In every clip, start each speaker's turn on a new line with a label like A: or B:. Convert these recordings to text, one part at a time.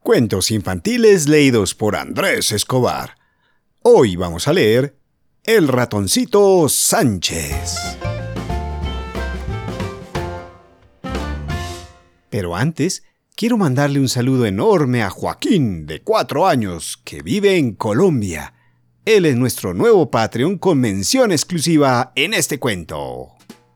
A: Cuentos infantiles leídos por Andrés Escobar. Hoy vamos a leer El ratoncito Sánchez. Pero antes, quiero mandarle un saludo enorme a Joaquín, de 4 años, que vive en Colombia. Él es nuestro nuevo Patreon con mención exclusiva en este cuento.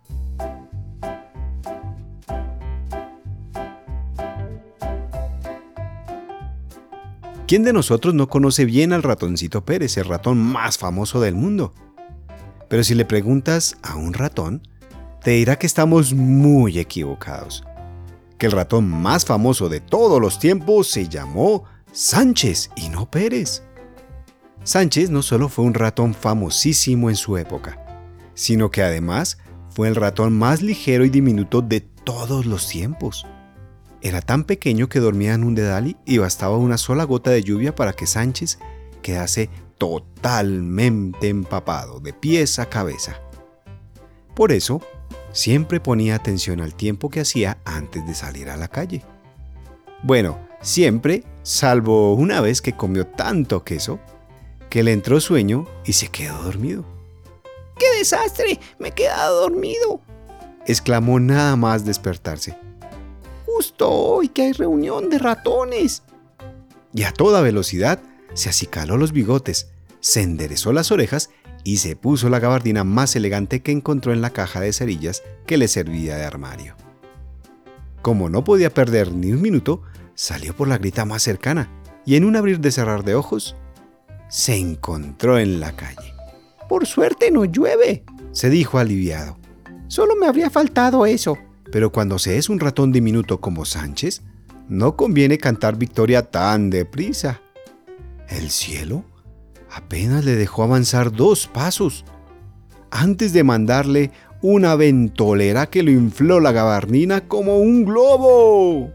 A: ¿Quién de nosotros no conoce bien al ratoncito Pérez, el ratón más famoso del mundo? Pero si le preguntas a un ratón, te dirá que estamos muy equivocados. Que el ratón más famoso de todos los tiempos se llamó Sánchez y no Pérez. Sánchez no solo fue un ratón famosísimo en su época, sino que además fue el ratón más ligero y diminuto de todos los tiempos. Era tan pequeño que dormía en un dedal y bastaba una sola gota de lluvia para que Sánchez quedase totalmente empapado, de pies a cabeza. Por eso, siempre ponía atención al tiempo que hacía antes de salir a la calle. Bueno, siempre, salvo una vez que comió tanto queso, que le entró sueño y se quedó dormido.
B: ¡Qué desastre! ¡Me he quedado dormido!,
A: exclamó nada más despertarse.
B: Justo hoy que hay reunión de ratones.
A: Y a toda velocidad se acicaló los bigotes, se enderezó las orejas y se puso la gabardina más elegante que encontró en la caja de cerillas que le servía de armario. Como no podía perder ni un minuto, salió por la grita más cercana y en un abrir de cerrar de ojos, se encontró en la calle.
B: Por suerte no llueve,
A: se dijo aliviado.
B: Solo me habría faltado eso.
A: Pero cuando se es un ratón diminuto como Sánchez, no conviene cantar victoria tan deprisa. El cielo apenas le dejó avanzar 2 pasos, antes de mandarle una ventolera que lo infló la gabardina como un globo.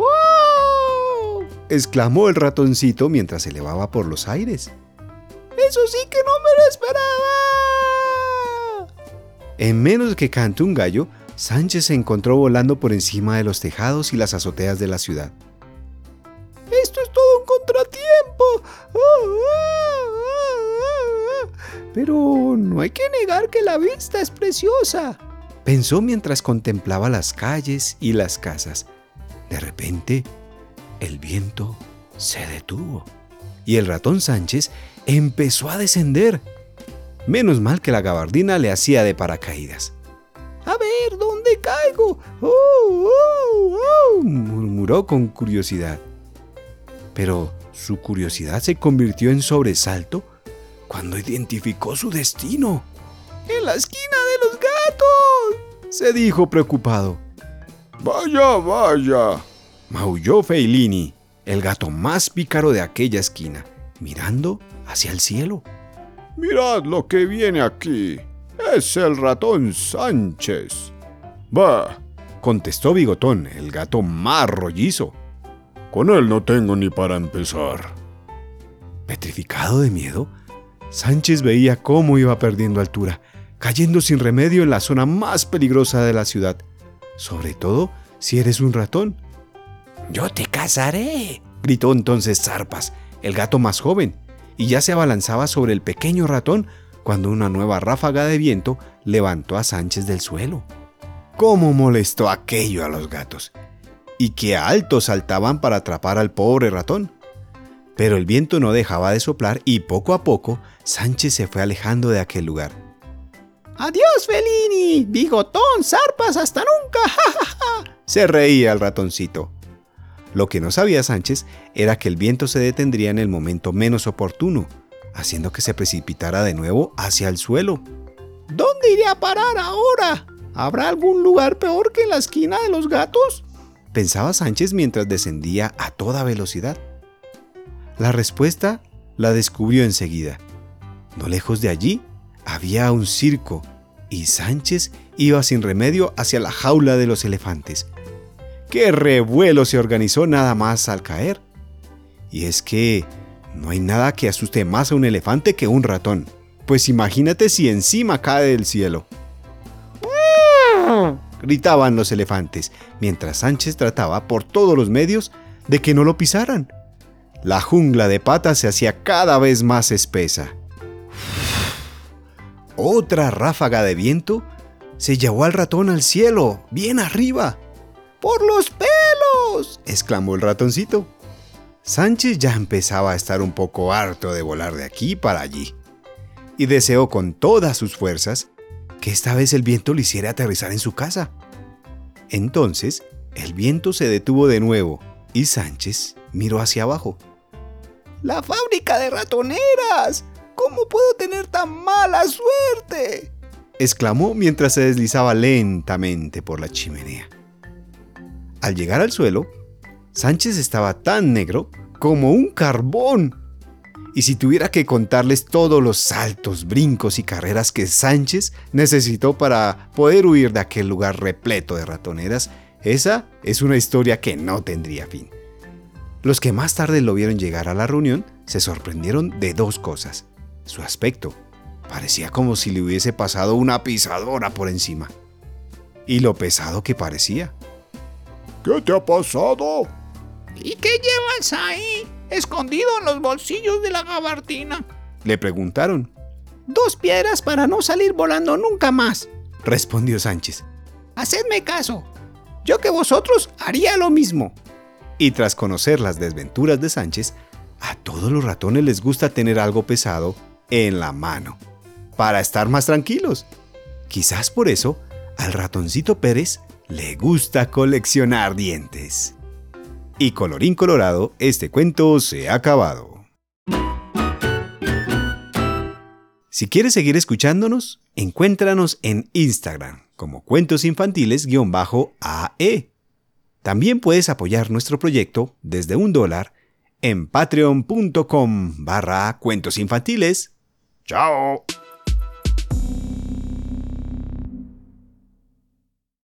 B: ¡Wow!,
A: exclamó el ratoncito mientras se elevaba por los aires.
B: ¡Eso sí que no me lo esperaba!
A: En menos que cante un gallo, Sánchez se encontró volando por encima de los tejados y las azoteas de la ciudad.
B: ¡Esto es todo un contratiempo! Pero no hay que negar que la vista es preciosa,
A: pensó mientras contemplaba las calles y las casas. De repente, el viento se detuvo y el ratón Sánchez empezó a descender. Menos mal que la gabardina le hacía de paracaídas.
B: ¡A ver, ¿dónde caigo?
A: Murmuró con curiosidad. Pero su curiosidad se convirtió en sobresalto cuando identificó su destino.
B: ¡En la esquina de los gatos!,
A: se dijo preocupado.
C: ¡Vaya, vaya!,
A: maulló Feilini, el gato más pícaro de aquella esquina, mirando hacia el cielo.
C: ¡Mirad lo que viene aquí! ¡Es el ratón Sánchez! ¡Bah!,
A: contestó Bigotón, el gato más rollizo.
C: Con él no tengo ni para empezar.
A: Petrificado de miedo, Sánchez veía cómo iba perdiendo altura, cayendo sin remedio en la zona más peligrosa de la ciudad, sobre todo si eres un ratón.
B: ¡Yo te cazaré!,
A: gritó entonces Zarpas, el gato más joven, y ya se abalanzaba sobre el pequeño ratón cuando una nueva ráfaga de viento levantó a Sánchez del suelo. ¿Cómo molestó aquello a los gatos? Y qué alto saltaban para atrapar al pobre ratón. Pero el viento no dejaba de soplar y poco a poco Sánchez se fue alejando de aquel lugar.
B: ¡Adiós, Feilini! ¡Bigotón, Zarpas, hasta nunca! ¡Ja, ja, ja!
A: Se reía el ratoncito. Lo que no sabía Sánchez era que el viento se detendría en el momento menos oportuno, haciendo que se precipitara de nuevo hacia el suelo.
B: ¿Dónde iré a parar ahora? ¿Habrá algún lugar peor que la esquina de los gatos?,
A: pensaba Sánchez mientras descendía a toda velocidad. La respuesta la descubrió enseguida. No lejos de allí había un circo y Sánchez iba sin remedio hacia la jaula de los elefantes. ¡Qué revuelo se organizó nada más al caer! Y es que no hay nada que asuste más a un elefante que un ratón, pues imagínate si encima cae del cielo. gritaban los elefantes, mientras Sánchez trataba por todos los medios de que no lo pisaran. la jungla de patas se hacía cada vez más espesa. Otra ráfaga de viento se llevó al ratón al cielo, bien arriba.
B: ¡Por los pelos!,
A: exclamó el ratoncito. Sánchez ya empezaba a estar un poco harto de volar de aquí para allí, y deseó con todas sus fuerzas que esta vez el viento le hiciera aterrizar en su casa. Entonces, el viento se detuvo de nuevo, y Sánchez miró hacia abajo.
B: ¡La fábrica de ratoneras! ¿Cómo puedo tener tan mala suerte?,
A: exclamó mientras se deslizaba lentamente por la chimenea. Al llegar al suelo, Sánchez estaba tan negro como un carbón. Y si tuviera que contarles todos los saltos, brincos y carreras que Sánchez necesitó para poder huir de aquel lugar repleto de ratoneras, esa es una historia que no tendría fin. Los que más tarde lo vieron llegar a la reunión se sorprendieron de dos cosas. Su aspecto. Parecía como si le hubiese pasado una pisadora por encima. Y lo pesado que parecía.
C: ¿Qué te ha pasado?
B: ¿Y qué llevas ahí, escondido en los bolsillos de la gabardina?,
A: le preguntaron.
B: 2 piedras para no salir volando nunca más,
A: respondió Sánchez.
B: Hacedme caso, yo que vosotros haría lo mismo.
A: Y tras conocer las desventuras de Sánchez, a todos los ratones les gusta tener algo pesado en la mano, para estar más tranquilos. Quizás por eso, al ratoncito Pérez le gusta coleccionar dientes. Y colorín colorado, este cuento se ha acabado. Si quieres seguir escuchándonos, encuéntranos en Instagram como cuentosinfantiles_AE. También puedes apoyar nuestro proyecto desde $1 en patreon.com/cuentosinfantiles. ¡Chao!